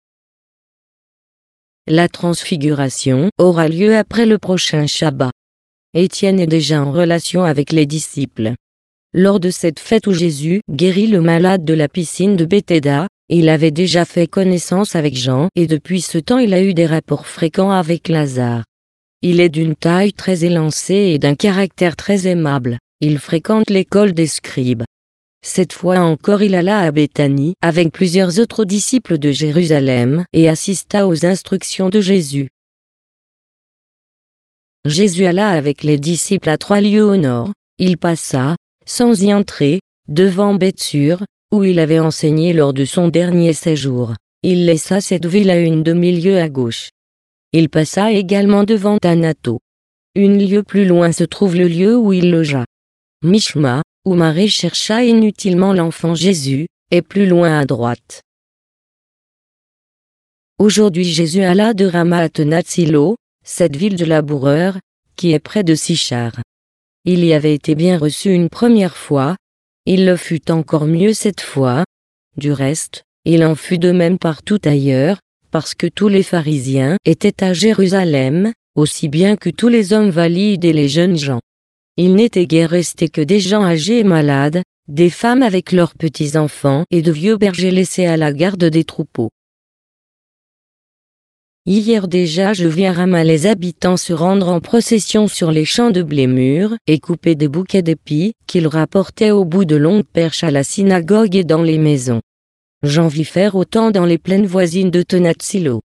Speaker 1: La transfiguration aura lieu après le prochain Shabbat. Étienne est déjà en relation avec les disciples. Lors de cette fête où Jésus guérit le malade de la piscine de Béthéda, il avait déjà fait connaissance avec Jean et depuis ce temps il a eu des rapports fréquents avec Lazare. Il est d'une taille très élancée et d'un caractère très aimable. Il fréquente l'école des scribes. Cette fois encore il alla à Béthanie avec plusieurs autres disciples de Jérusalem et assista aux instructions de Jésus. Jésus alla avec les disciples à 3 lieues au nord. Il passa, sans y entrer, devant Bethsur, où il avait enseigné lors de son dernier séjour. Il laissa cette ville à 1 demi-lieue à gauche. Il passa également devant Anato. 1 lieue plus loin se trouve le lieu où il logea. Mishma, où Marie chercha inutilement l'enfant Jésus, est plus loin à droite. Aujourd'hui Jésus alla de Rama à Tenatsilo, cette ville de laboureurs, qui est près de Sichar. Il y avait été bien reçu une première fois, il le fut encore mieux cette fois. Du reste, il en fut de même partout ailleurs, parce que tous les pharisiens étaient à Jérusalem, aussi bien que tous les hommes valides et les jeunes gens. Il n'était guère resté que des gens âgés et malades, des femmes avec leurs petits-enfants et de vieux bergers laissés à la garde des troupeaux. Hier déjà je vis à Rama les habitants se rendre en procession sur les champs de blé mûrs et couper des bouquets d'épis qu'ils rapportaient au bout de longues perches à la synagogue et dans les maisons. J'en vis faire autant dans les plaines voisines de Tenatsilo.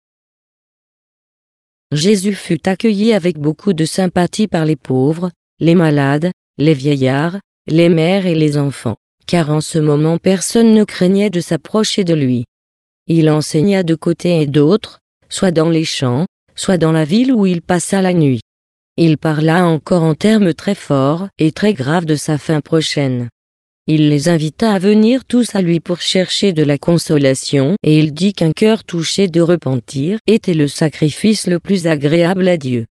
Speaker 1: Jésus fut accueilli avec beaucoup de sympathie par les pauvres, les malades, les vieillards, les mères et les enfants, car en ce moment personne ne craignait de s'approcher de lui. Il enseigna de côté et d'autre, soit dans les champs, soit dans la ville où il passa la nuit. Il parla encore en termes très forts et très graves de sa fin prochaine. Il les invita à venir tous à lui pour chercher de la consolation et il dit qu'un cœur touché de repentir était le sacrifice le plus agréable à Dieu.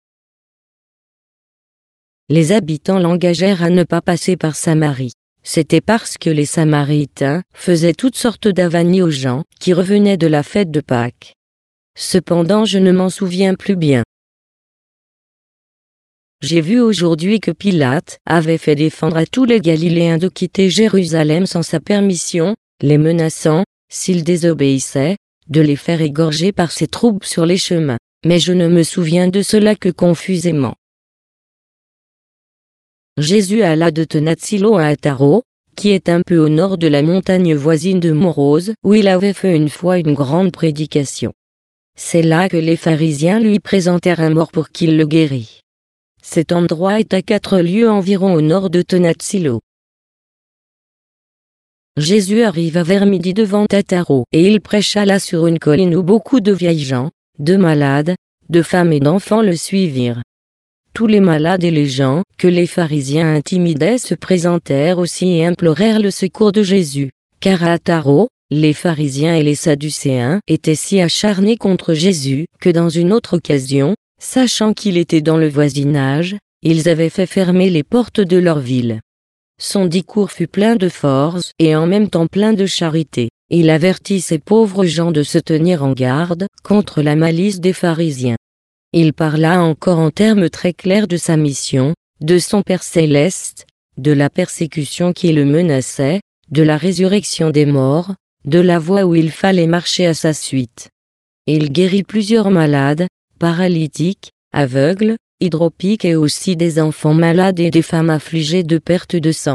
Speaker 1: Les habitants l'engagèrent à ne pas passer par Samarie. C'était parce que les Samaritains faisaient toutes sortes d'avanies aux gens qui revenaient de la fête de Pâques. Cependant je ne m'en souviens plus bien. J'ai vu aujourd'hui que Pilate avait fait défendre à tous les Galiléens de quitter Jérusalem sans sa permission, les menaçant, s'ils désobéissaient, de les faire égorger par ses troupes sur les chemins, mais je ne me souviens de cela que confusément. Jésus alla de Tenatsilo à Attaro, qui est un peu au nord de la montagne voisine de Morose, où il avait fait une fois une grande prédication. C'est là que les pharisiens lui présentèrent un mort pour qu'il le guérît. Cet endroit est à 4 lieues environ au nord de Tenatsilo. Jésus arriva vers midi devant Attaro, et il prêcha là sur une colline où beaucoup de vieilles gens, de malades, de femmes et d'enfants le suivirent. Tous les malades et les gens que les pharisiens intimidaient se présentèrent aussi et implorèrent le secours de Jésus, car à Attaro, les pharisiens et les sadducéens étaient si acharnés contre Jésus que dans une autre occasion, sachant qu'il était dans le voisinage, ils avaient fait fermer les portes de leur ville. Son discours fut plein de force et en même temps plein de charité. Il avertit ces pauvres gens de se tenir en garde contre la malice des pharisiens. Il parla encore en termes très clairs de sa mission, de son Père céleste, de la persécution qui le menaçait, de la résurrection des morts, de la voie où il fallait marcher à sa suite. Il guérit plusieurs malades, paralytiques, aveugles, hydropiques et aussi des enfants malades et des femmes affligées de perte de sang.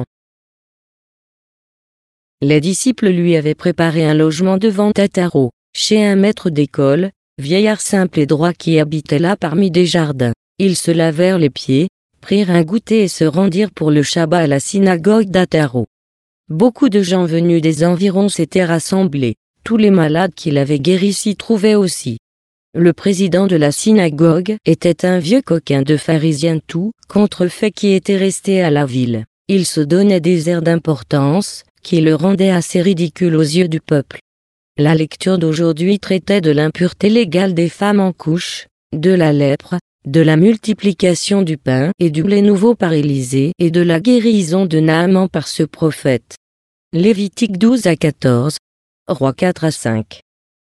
Speaker 1: Les disciples lui avaient préparé un logement devant Attaro, chez un maître d'école, vieillard simple et droit qui habitait là parmi des jardins. Ils se lavèrent les pieds, prirent un goûter et se rendirent pour le Shabbat à la synagogue d'Attaro. Beaucoup de gens venus des environs s'étaient rassemblés, tous les malades qu'il avait guéris s'y trouvaient aussi. Le président de la synagogue était un vieux coquin de pharisien tout contrefait qui était resté à la ville. Il se donnait des airs d'importance, qui le rendaient assez ridicule aux yeux du peuple. La lecture d'aujourd'hui traitait de l'impureté légale des femmes en couche, de la lèpre, de la multiplication du pain et du blé nouveau par Élisée et de la guérison de Naaman par ce prophète. Lévitique 12 à 14, Rois 4 à 5.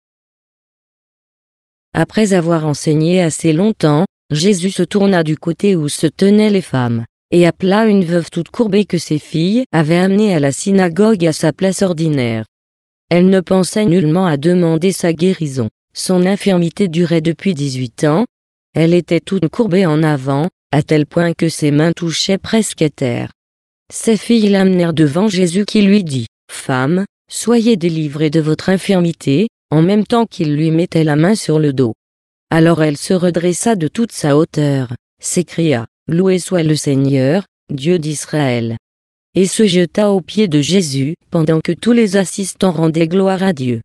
Speaker 1: Après avoir enseigné assez longtemps, Jésus se tourna du côté où se tenaient les femmes, et appela une veuve toute courbée que ses filles avaient amenée à la synagogue à sa place ordinaire. Elle ne pensait nullement à demander sa guérison. Son infirmité durait depuis 18 ans. Elle était toute courbée en avant, à tel point que ses mains touchaient presque à terre. Ses filles l'amenèrent devant Jésus qui lui dit, « Femme, soyez délivrée de votre infirmité », en même temps qu'il lui mettait la main sur le dos. Alors elle se redressa de toute sa hauteur, s'écria, « Loué soit le Seigneur, Dieu d'Israël » et se jeta aux pieds de Jésus, pendant que tous les assistants rendaient gloire à Dieu.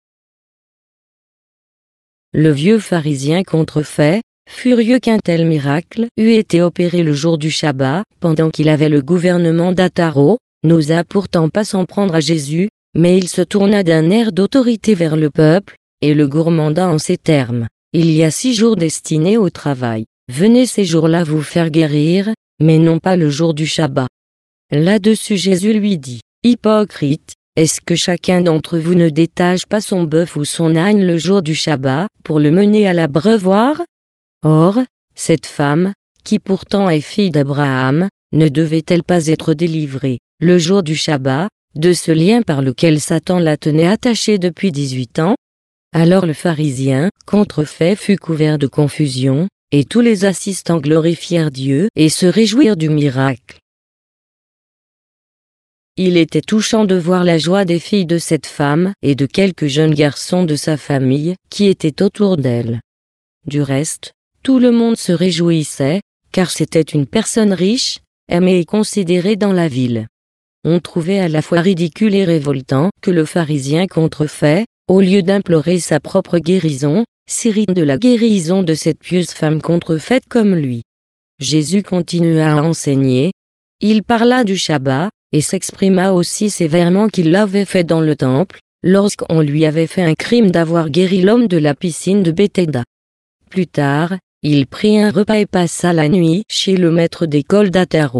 Speaker 1: Le vieux pharisien contrefait, furieux qu'un tel miracle eût été opéré le jour du Shabbat, pendant qu'il avait le gouvernement d'Attaro, n'osa pourtant pas s'en prendre à Jésus, mais il se tourna d'un air d'autorité vers le peuple, et le gourmanda en ces termes. Il y a 6 jours destinés au travail. Venez ces jours-là vous faire guérir, mais non pas le jour du Shabbat. Là-dessus Jésus lui dit, « Hypocrite, est-ce que chacun d'entre vous ne détache pas son bœuf ou son âne le jour du Shabbat, pour le mener à l'abreuvoir? Or, cette femme, qui pourtant est fille d'Abraham, ne devait-elle pas être délivrée, le jour du Shabbat, de ce lien par lequel Satan la tenait attachée depuis 18 ans? » Alors le pharisien, contrefait fut couvert de confusion, et tous les assistants glorifièrent Dieu et se réjouirent du miracle. Il était touchant de voir la joie des filles de cette femme et de quelques jeunes garçons de sa famille qui étaient autour d'elle. Du reste, tout le monde se réjouissait, car c'était une personne riche, aimée et considérée dans la ville. On trouvait à la fois ridicule et révoltant que le pharisien contrefait, au lieu d'implorer sa propre guérison, s'irrite de la guérison de cette pieuse femme contrefaite comme lui. Jésus continua à enseigner. Il parla du Shabbat, et s'exprima aussi sévèrement qu'il l'avait fait dans le temple, lorsqu'on lui avait fait un crime d'avoir guéri l'homme de la piscine de Béthéda. Plus tard, il prit un repas et passa la nuit chez le maître d'école d'Attaro.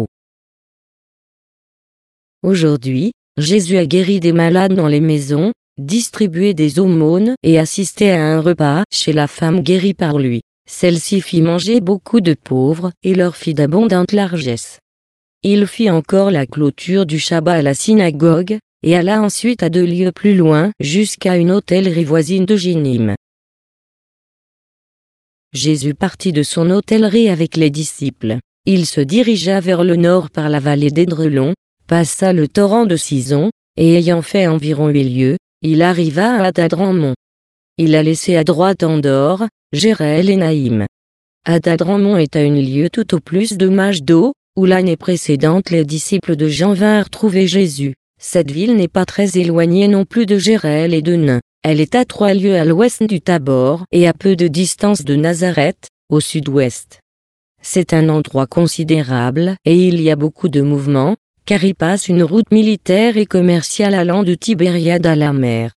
Speaker 1: Aujourd'hui, Jésus a guéri des malades dans les maisons, distribué des aumônes et assisté à un repas chez la femme guérie par lui. Celle-ci fit manger beaucoup de pauvres et leur fit d'abondantes largesses. Il fit encore la clôture du Shabbat à la synagogue, et alla ensuite à 2 lieues plus loin jusqu'à une hôtellerie voisine de Génim. Jésus partit de son hôtellerie avec les disciples. Il se dirigea vers le nord par la vallée d'Édrelon, passa le torrent de Sison, et ayant fait environ 8 lieues, il arriva à Adadramon. Il a laissé à droite Andorre, Jéréel et Naïm. Adadramon est à 1 lieue tout au plus de Majdo, où l'année précédente les disciples de Jean vinrent trouver Jésus. Cette ville n'est pas très éloignée non plus de Jéréel et de Nain. Elle est à 3 lieues à l'ouest du Tabor et à peu de distance de Nazareth, au sud-ouest. C'est un endroit considérable et il y a beaucoup de mouvements, car y passe une route militaire et commerciale allant de Tibériade à la mer.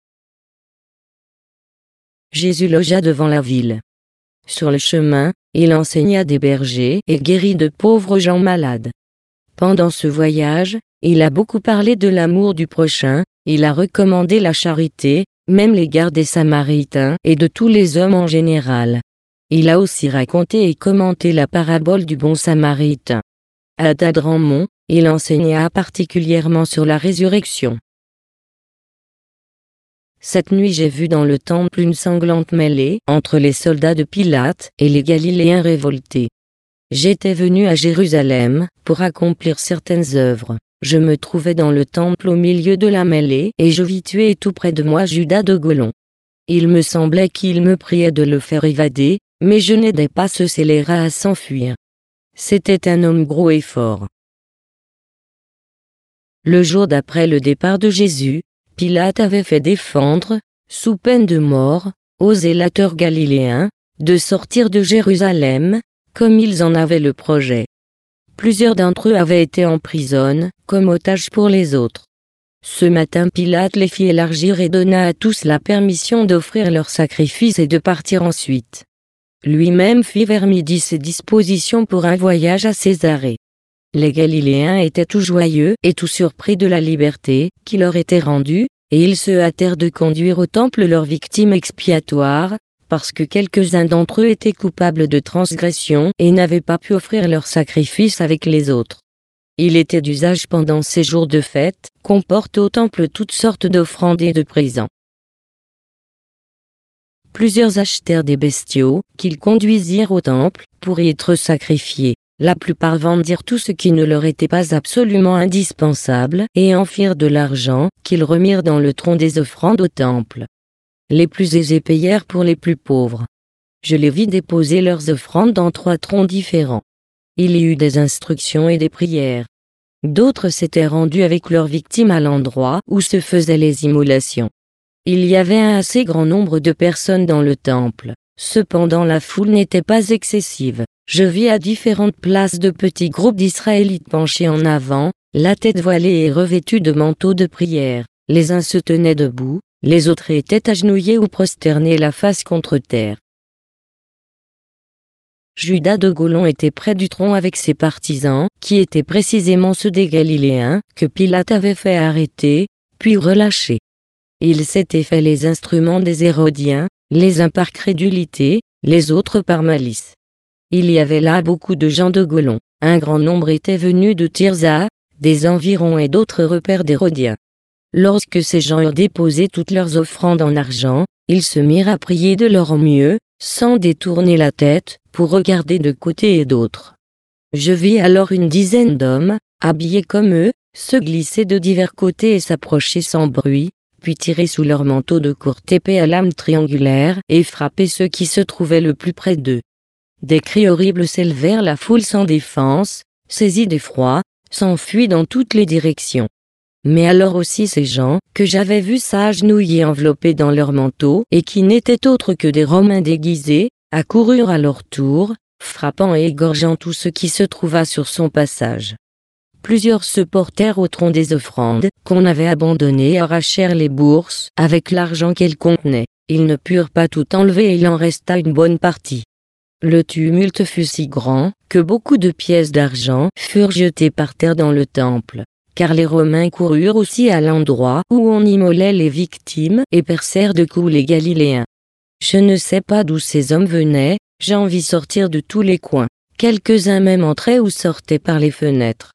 Speaker 1: Jésus logea devant la ville. Sur le chemin, il enseigna des bergers et guérit de pauvres gens malades. Pendant ce voyage, il a beaucoup parlé de l'amour du prochain, il a recommandé la charité, même l'égard des Samaritains et de tous les hommes en général. Il a aussi raconté et commenté la parabole du bon Samaritain. À Adadramon, il enseigna particulièrement sur la résurrection. Cette nuit j'ai vu dans le temple une sanglante mêlée entre les soldats de Pilate et les Galiléens révoltés. J'étais venu à Jérusalem pour accomplir certaines œuvres. Je me trouvais dans le temple au milieu de la mêlée et je vis tuer tout près de moi Judas de Golon. Il me semblait qu'il me priait de le faire évader, mais je n'aidais pas ce scélérat à s'enfuir. C'était un homme gros et fort. Le jour d'après le départ de Jésus, Pilate avait fait défendre, sous peine de mort, aux zélateurs galiléens, de sortir de Jérusalem, comme ils en avaient le projet. Plusieurs d'entre eux avaient été en prison, comme otages pour les autres. Ce matin Pilate les fit élargir et donna à tous la permission d'offrir leurs sacrifices et de partir ensuite. Lui-même fit vers midi ses dispositions pour un voyage à Césarée. Les Galiléens étaient tout joyeux et tout surpris de la liberté qui leur était rendue, et ils se hâtèrent de conduire au temple leurs victimes expiatoires, parce que quelques-uns d'entre eux étaient coupables de transgression et n'avaient pas pu offrir leur sacrifice avec les autres. Il était d'usage pendant ces jours de fête, qu'on porte au temple toutes sortes d'offrandes et de présents. Plusieurs achetèrent des bestiaux, qu'ils conduisirent au temple, pour y être sacrifiés. La plupart vendirent tout ce qui ne leur était pas absolument indispensable, et en firent de l'argent, qu'ils remirent dans le tronc des offrandes au temple. Les plus aisés payèrent pour les plus pauvres. Je les vis déposer leurs offrandes dans 3 troncs différents. Il y eut des instructions et des prières. D'autres s'étaient rendus avec leurs victimes à l'endroit où se faisaient les immolations. Il y avait un assez grand nombre de personnes dans le temple. Cependant la foule n'était pas excessive. Je vis à différentes places de petits groupes d'Israélites penchés en avant, la tête voilée et revêtus de manteaux de prière. Les uns se tenaient debout, les autres étaient agenouillés ou prosternés la face contre terre. Judas de Golon était près du tronc avec ses partisans, qui étaient précisément ceux des Galiléens, que Pilate avait fait arrêter, puis relâcher. Ils s'étaient fait les instruments des Hérodiens, les uns par crédulité, les autres par malice. Il y avait là beaucoup de gens de Golon. Un grand nombre étaient venus de Tirza, des environs et d'autres repères d'Hérodiens. Lorsque ces gens eurent déposé toutes leurs offrandes en argent, ils se mirent à prier de leur mieux, sans détourner la tête, pour regarder de côté et d'autre. Je vis alors une dizaine d'hommes, habillés comme eux, se glisser de divers côtés et s'approcher sans bruit, puis tirer sous leur manteau de courte épée à lame triangulaire et frapper ceux qui se trouvaient le plus près d'eux. Des cris horribles s'élevèrent, la foule sans défense, saisie d'effroi, s'enfuit dans toutes les directions. Mais alors aussi ces gens, que j'avais vus s'agenouiller enveloppés dans leurs manteaux, et qui n'étaient autres que des Romains déguisés, accoururent à leur tour, frappant et égorgeant tout ce qui se trouva sur son passage. Plusieurs se portèrent au tronc des offrandes, qu'on avait abandonnées et arrachèrent les bourses, avec l'argent qu'elles contenaient. Ils ne purent pas tout enlever et il en resta une bonne partie. Le tumulte fut si grand, que beaucoup de pièces d'argent furent jetées par terre dans le temple. Car les Romains coururent aussi à l'endroit où on immolait les victimes et percèrent de coups les Galiléens. Je ne sais pas d'où ces hommes venaient, j'en vis sortir de tous les coins. Quelques-uns même entraient ou sortaient par les fenêtres.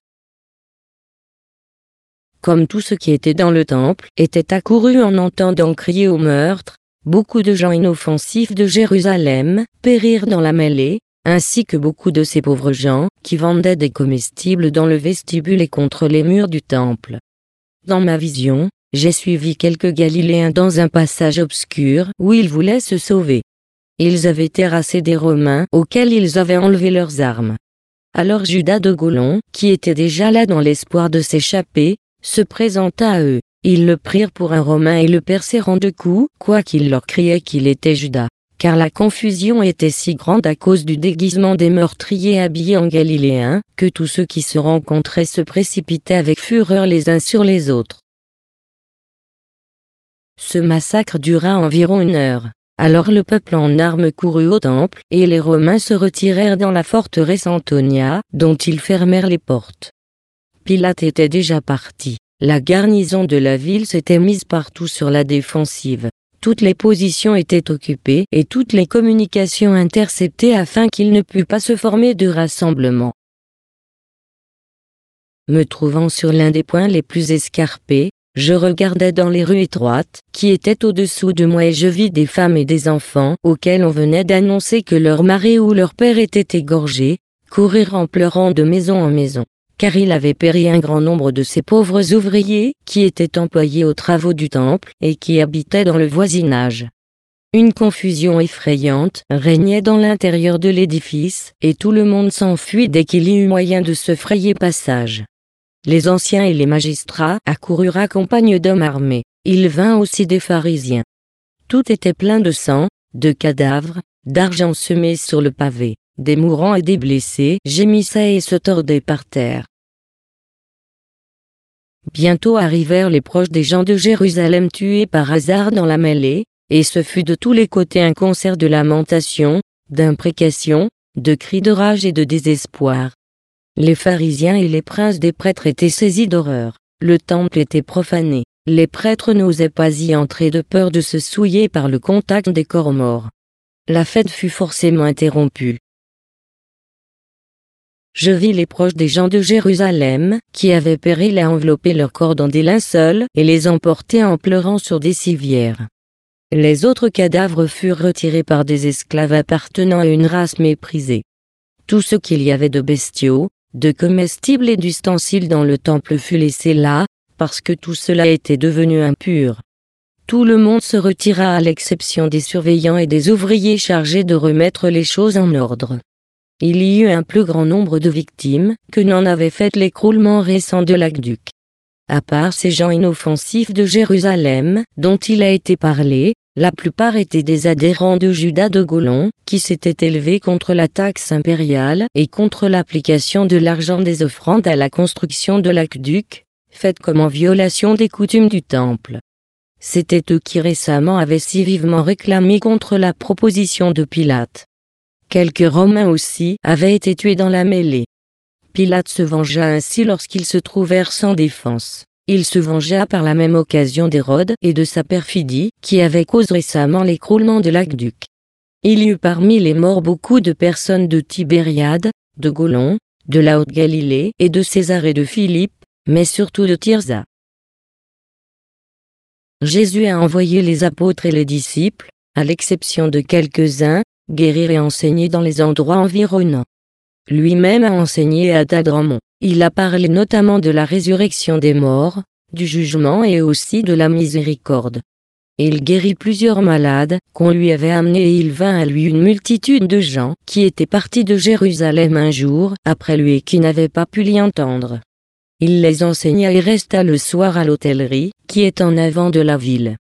Speaker 1: Comme tout ce qui était dans le temple était accouru en entendant crier au meurtre, beaucoup de gens inoffensifs de Jérusalem périrent dans la mêlée, ainsi que beaucoup de ces pauvres gens qui vendaient des comestibles dans le vestibule et contre les murs du temple. Dans ma vision, j'ai suivi quelques Galiléens dans un passage obscur où ils voulaient se sauver. Ils avaient terrassé des Romains auxquels ils avaient enlevé leurs armes. Alors Judas de Golon, qui était déjà là dans l'espoir de s'échapper, se présenta à eux. Ils le prirent pour un Romain et le percèrent en 2 coups, quoiqu'il leur criait qu'il était Judas. Car la confusion était si grande à cause du déguisement des meurtriers habillés en Galiléens, que tous ceux qui se rencontraient se précipitaient avec fureur les uns sur les autres. Ce massacre dura environ 1 heure. Alors le peuple en armes courut au temple, et les Romains se retirèrent dans la forteresse Antonia, dont ils fermèrent les portes. Pilate était déjà parti. La garnison de la ville s'était mise partout sur la défensive. Toutes les positions étaient occupées et toutes les communications interceptées afin qu'il ne pût pas se former de rassemblement. Me trouvant sur l'un des points les plus escarpés, je regardais dans les rues étroites, qui étaient au-dessous de moi et je vis des femmes et des enfants, auxquels on venait d'annoncer que leur mari ou leur père était égorgé, courir en pleurant de maison en maison. Car il avait péri un grand nombre de ces pauvres ouvriers, qui étaient employés aux travaux du temple, et qui habitaient dans le voisinage. Une confusion effrayante régnait dans l'intérieur de l'édifice, et tout le monde s'enfuit dès qu'il y eut moyen de se frayer passage. Les anciens et les magistrats accoururent accompagnés d'hommes armés. Il vint aussi des pharisiens. Tout était plein de sang, de cadavres, d'argent semé sur le pavé. Des mourants et des blessés gémissaient et se tordaient par terre. Bientôt arrivèrent les proches des gens de Jérusalem tués par hasard dans la mêlée, et ce fut de tous les côtés un concert de lamentations, d'imprécations, de cris de rage et de désespoir. Les pharisiens et les princes des prêtres étaient saisis d'horreur. Le temple était profané. Les prêtres n'osaient pas y entrer de peur de se souiller par le contact des corps morts. La fête fut forcément interrompue. Je vis les proches des gens de Jérusalem, qui avaient péri à envelopper leurs corps dans des linceuls et les emporter en pleurant sur des civières. Les autres cadavres furent retirés par des esclaves appartenant à une race méprisée. Tout ce qu'il y avait de bestiaux, de comestibles et d'ustensiles dans le temple fut laissé là, parce que tout cela était devenu impur. Tout le monde se retira à l'exception des surveillants et des ouvriers chargés de remettre les choses en ordre. Il y eut un plus grand nombre de victimes que n'en avait fait l'écroulement récent de l'aqueduc. À part ces gens inoffensifs de Jérusalem, dont il a été parlé, la plupart étaient des adhérents de Judas de Golon, qui s'étaient élevés contre la taxe impériale et contre l'application de l'argent des offrandes à la construction de l'aqueduc, faite comme en violation des coutumes du temple. C'étaient eux qui récemment avaient si vivement réclamé contre la proposition de Pilate. Quelques Romains aussi avaient été tués dans la mêlée. Pilate se vengea ainsi lorsqu'ils se trouvèrent sans défense. Il se vengea par la même occasion d'Hérode et de sa perfidie, qui avait causé récemment l'écroulement de l'aqueduc. Il y eut parmi les morts beaucoup de personnes de Tibériade, de Golon, de la Haute-Galilée et de César et de Philippe, mais surtout de Thyrsa. Jésus a envoyé les apôtres et les disciples, à l'exception de quelques-uns, guérir et enseigner dans les endroits environnants. Lui-même a enseigné à Tadramon. Il a parlé notamment de la résurrection des morts, du jugement et aussi de la miséricorde. Il guérit plusieurs malades qu'on lui avait amenés et il vint à lui une multitude de gens qui étaient partis de Jérusalem un jour après lui et qui n'avaient pas pu l'y entendre. Il les enseigna et resta le soir à l'hôtellerie, qui est en avant de la ville.